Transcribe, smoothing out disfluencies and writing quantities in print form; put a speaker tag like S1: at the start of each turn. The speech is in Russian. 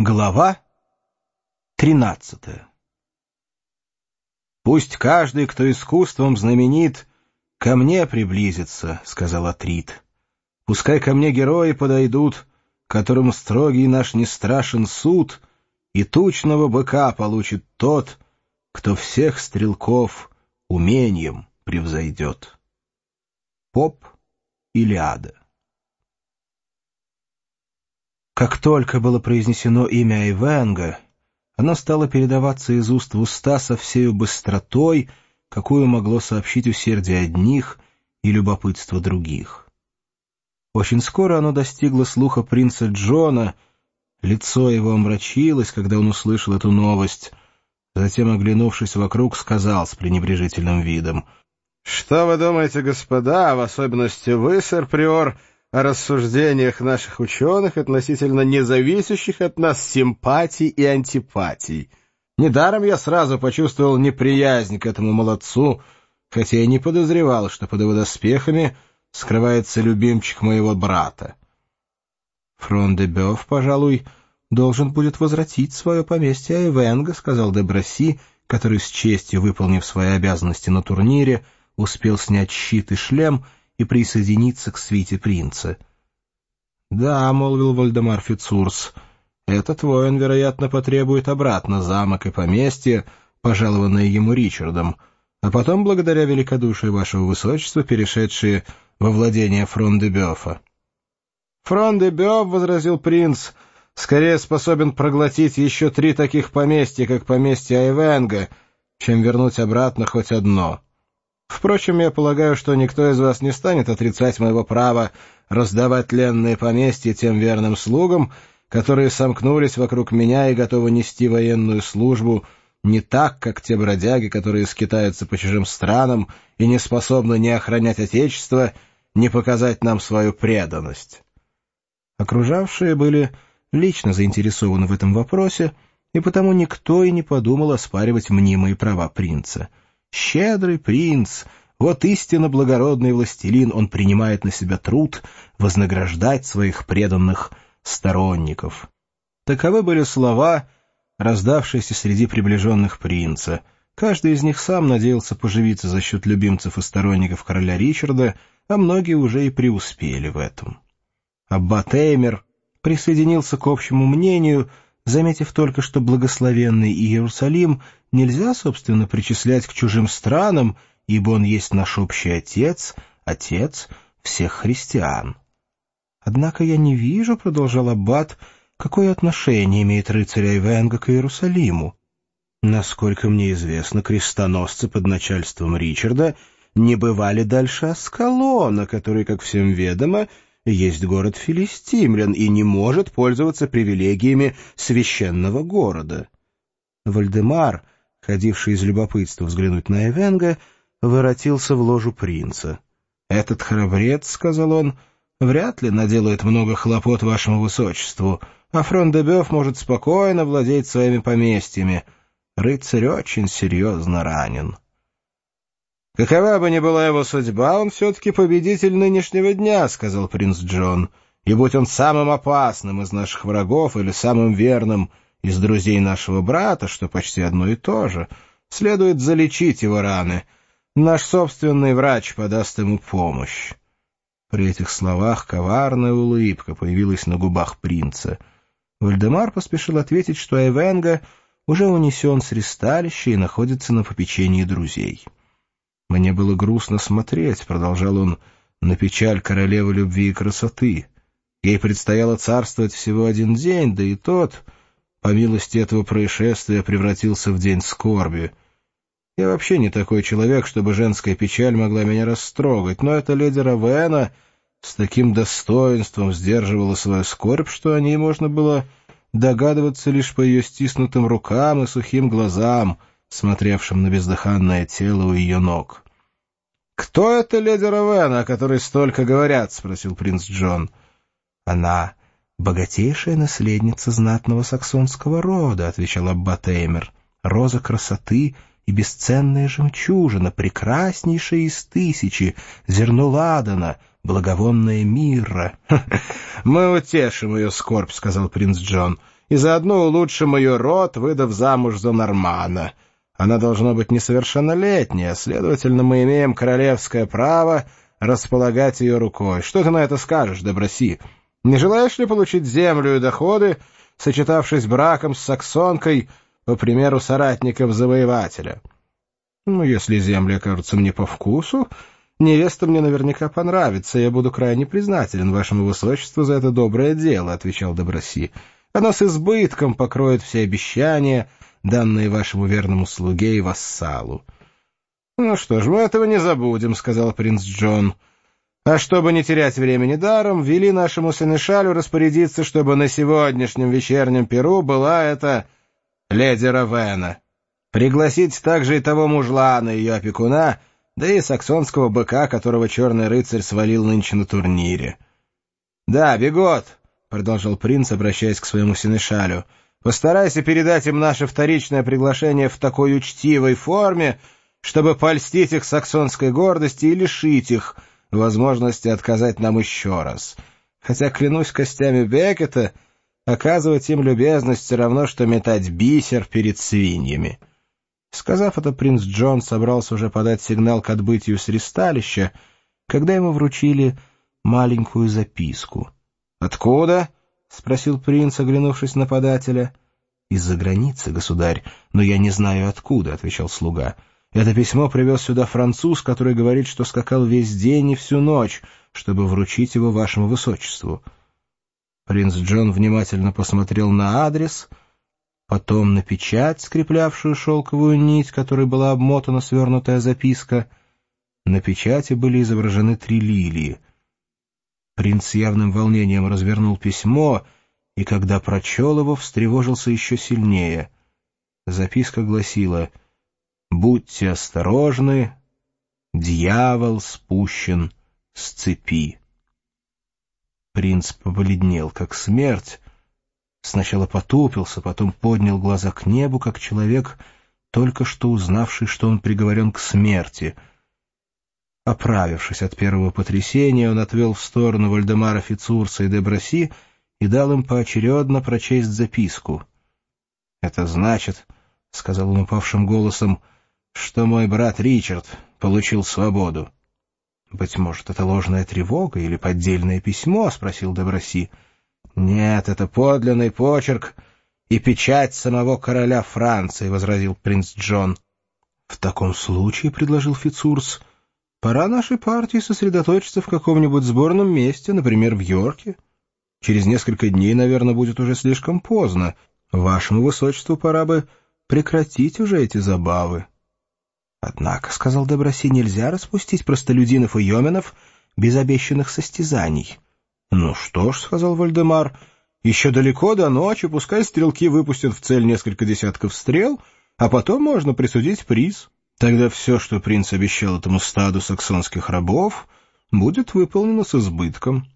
S1: Глава 13. «Пусть каждый, кто искусством знаменит, ко мне приблизится», — сказал Атрид. «Пускай ко мне герои подойдут, которым строгий наш не страшен суд, и тучного быка получит тот, кто всех стрелков умением превзойдет». Поп Илиада. Как только было произнесено имя Айвенго, оно стало передаваться из уст в уста со всею быстротой, какую могло сообщить усердие одних и любопытство других. Очень скоро оно достигло слуха принца Джона, лицо его омрачилось, когда он услышал эту новость. Затем, оглянувшись вокруг, сказал с пренебрежительным видом: «Что вы думаете, господа, в особенности вы, сэр Приор, о рассуждениях наших ученых относительно независящих от нас симпатий и антипатий? Недаром я сразу почувствовал неприязнь к этому молодцу, хотя и не подозревал, что под его доспехами скрывается любимчик моего брата. Фрон-де-Бёв, пожалуй, должен будет возвратить свое поместье Айвенго», — сказал де Браси, который, с честью выполнив свои обязанности на турнире, успел снять щит и шлем и присоединиться к свите принца. «Да», — молвил Вальдемар Фицурс, — «этот воин, вероятно, потребует обратно замок и поместье, пожалованное ему Ричардом, а потом, благодаря великодушию вашего высочества, перешедшие во владение Фрон-де-Бёфа». «Фрон-де-Бёв», — возразил принц, — «скорее способен проглотить еще 3 таких поместья, как поместье Айвенго, чем вернуть обратно хоть одно. Впрочем, я полагаю, что никто из вас не станет отрицать моего права раздавать ленные поместья тем верным слугам, которые сомкнулись вокруг меня и готовы нести военную службу не так, как те бродяги, которые скитаются по чужим странам и не способны ни охранять Отечество, ни показать нам свою преданность». Окружавшие были лично заинтересованы в этом вопросе, и потому никто и не подумал оспаривать мнимые права принца. Щедрый принц, вот истинно благородный властелин, он принимает на себя труд вознаграждать своих преданных сторонников. Таковы были слова, раздавшиеся среди приближенных принца. Каждый из них сам надеялся поживиться за счет любимцев и сторонников короля Ричарда, а многие уже и преуспели в этом. Аббат Эймер присоединился к общему мнению, заметив только, что благословенный Иерусалим нельзя, собственно, причислять к чужим странам, ибо он есть наш общий отец, отец всех христиан. «Однако я не вижу, — продолжал аббат, — какое отношение имеет рыцарь Айвенго к Иерусалиму. Насколько мне известно, крестоносцы под начальством Ричарда не бывали дальше Аскалона, который, как всем ведомо, есть город филистимлян и не может пользоваться привилегиями священного города». Вальдемар, ходивший из любопытства взглянуть на Айвенго, воротился в ложу принца. «Этот храбрец, — сказал он, — вряд ли наделает много хлопот вашему высочеству, а Фрон-де-Бёв может спокойно владеть своими поместьями. Рыцарь очень серьезно ранен». «Какова бы ни была его судьба, он все-таки победитель нынешнего дня», — сказал принц Джон. «И будь он самым опасным из наших врагов или самым верным из друзей нашего брата, что почти одно и то же, следует залечить его раны. Наш собственный врач подаст ему помощь». При этих словах коварная улыбка появилась на губах принца. Вальдемар поспешил ответить, что Айвенго уже унесен с ристалища и находится на попечении друзей. «Мне было грустно смотреть, — продолжал он, — на печаль королевы любви и красоты. Ей предстояло царствовать всего 1 день, да и тот, по милости этого происшествия, превратился в день скорби. Я вообще не такой человек, чтобы женская печаль могла меня растрогать, но эта леди Равена с таким достоинством сдерживала свою скорбь, что о ней можно было догадываться лишь по ее стиснутым рукам и сухим глазам, смотревшим на бездыханное тело у ее ног. «Кто эта леди Равена, о которой столько говорят?» — спросил принц Джон. «Она богатейшая наследница знатного саксонского рода», — отвечал аббат Эймер. «Роза красоты и бесценная жемчужина, прекраснейшая из 1000, зерно ладана, благовонная мирра». «Мы утешим ее скорбь», — сказал принц Джон, и заодно улучшим ее род, выдав замуж за Нормана. Она должна быть несовершеннолетняя, следовательно, мы имеем королевское право располагать ее рукой. Что ты на это скажешь, Деброси? Не желаешь ли получить землю и доходы, сочетавшись браком с саксонкой, по примеру соратников-завоевателя? Ну, если земли окажутся мне по вкусу, невеста мне наверняка понравится, я буду крайне признателен вашему высочеству за это доброе дело, — отвечал Деброси. Оно с избытком покроет все обещания, данные вашему верному слуге и вассалу. — Ну что ж, мы этого не забудем, — сказал принц Джон. — А чтобы не терять времени даром, вели нашему сенешалю распорядиться, чтобы на сегодняшнем вечернем пиру была эта леди Равена. Пригласить также и того мужлана, ее опекуна, да и саксонского быка, которого черный рыцарь свалил нынче на турнире. — Да, Бегот, — продолжил принц, обращаясь к своему сенешалю, — постарайся передать им наше вторичное приглашение в такой учтивой форме, чтобы польстить их саксонской гордости и лишить их возможности отказать нам еще раз. Хотя, клянусь костями Беккета, оказывать им любезность все равно, что метать бисер перед свиньями. Сказав это, принц Джон собрался уже подать сигнал к отбытию с ристалища, когда ему вручили маленькую записку. «Откуда?» — спросил принц, оглянувшись на подателя. «Из-за границы, государь, но я не знаю откуда», — отвечал слуга. «Это письмо привез сюда француз, который говорит, что скакал весь день и всю ночь, чтобы вручить его вашему высочеству». Принц Джон внимательно посмотрел на адрес, потом на печать, скреплявшую шелковую нить, которой была обмотана свернутая записка. На печати были изображены 3 лилии. Принц с явным волнением развернул письмо, и когда прочел его, встревожился еще сильнее. Записка гласила: «Будьте осторожны, дьявол спущен с цепи». Принц побледнел, как смерть. Сначала потупился, потом поднял глаза к небу, как человек, только что узнавший, что он приговорен к смерти. Оправившись от первого потрясения, он отвел в сторону Вальдемара Фицурса и Деброси и дал им поочередно прочесть записку. «Это значит, — сказал он упавшим голосом, — что мой брат Ричард получил свободу». «Быть может, это ложная тревога или поддельное письмо?» — спросил Деброси. «Нет, это подлинный почерк и печать самого короля Франции», — возразил принц Джон. «В таком случае, — предложил Фицурс, — пора нашей партии сосредоточиться в каком-нибудь сборном месте, например, в Йорке. Через несколько дней, наверное, будет уже слишком поздно. Вашему высочеству пора бы прекратить уже эти забавы». «Однако, — сказал Деброси, — нельзя распустить простолюдинов и йоменов без обещанных состязаний». «Ну что ж, — сказал Вальдемар, — еще далеко до ночи, пускай стрелки выпустят в цель несколько десятков стрел, а потом можно присудить приз. Тогда все, что принц обещал этому стаду саксонских рабов, будет выполнено с избытком».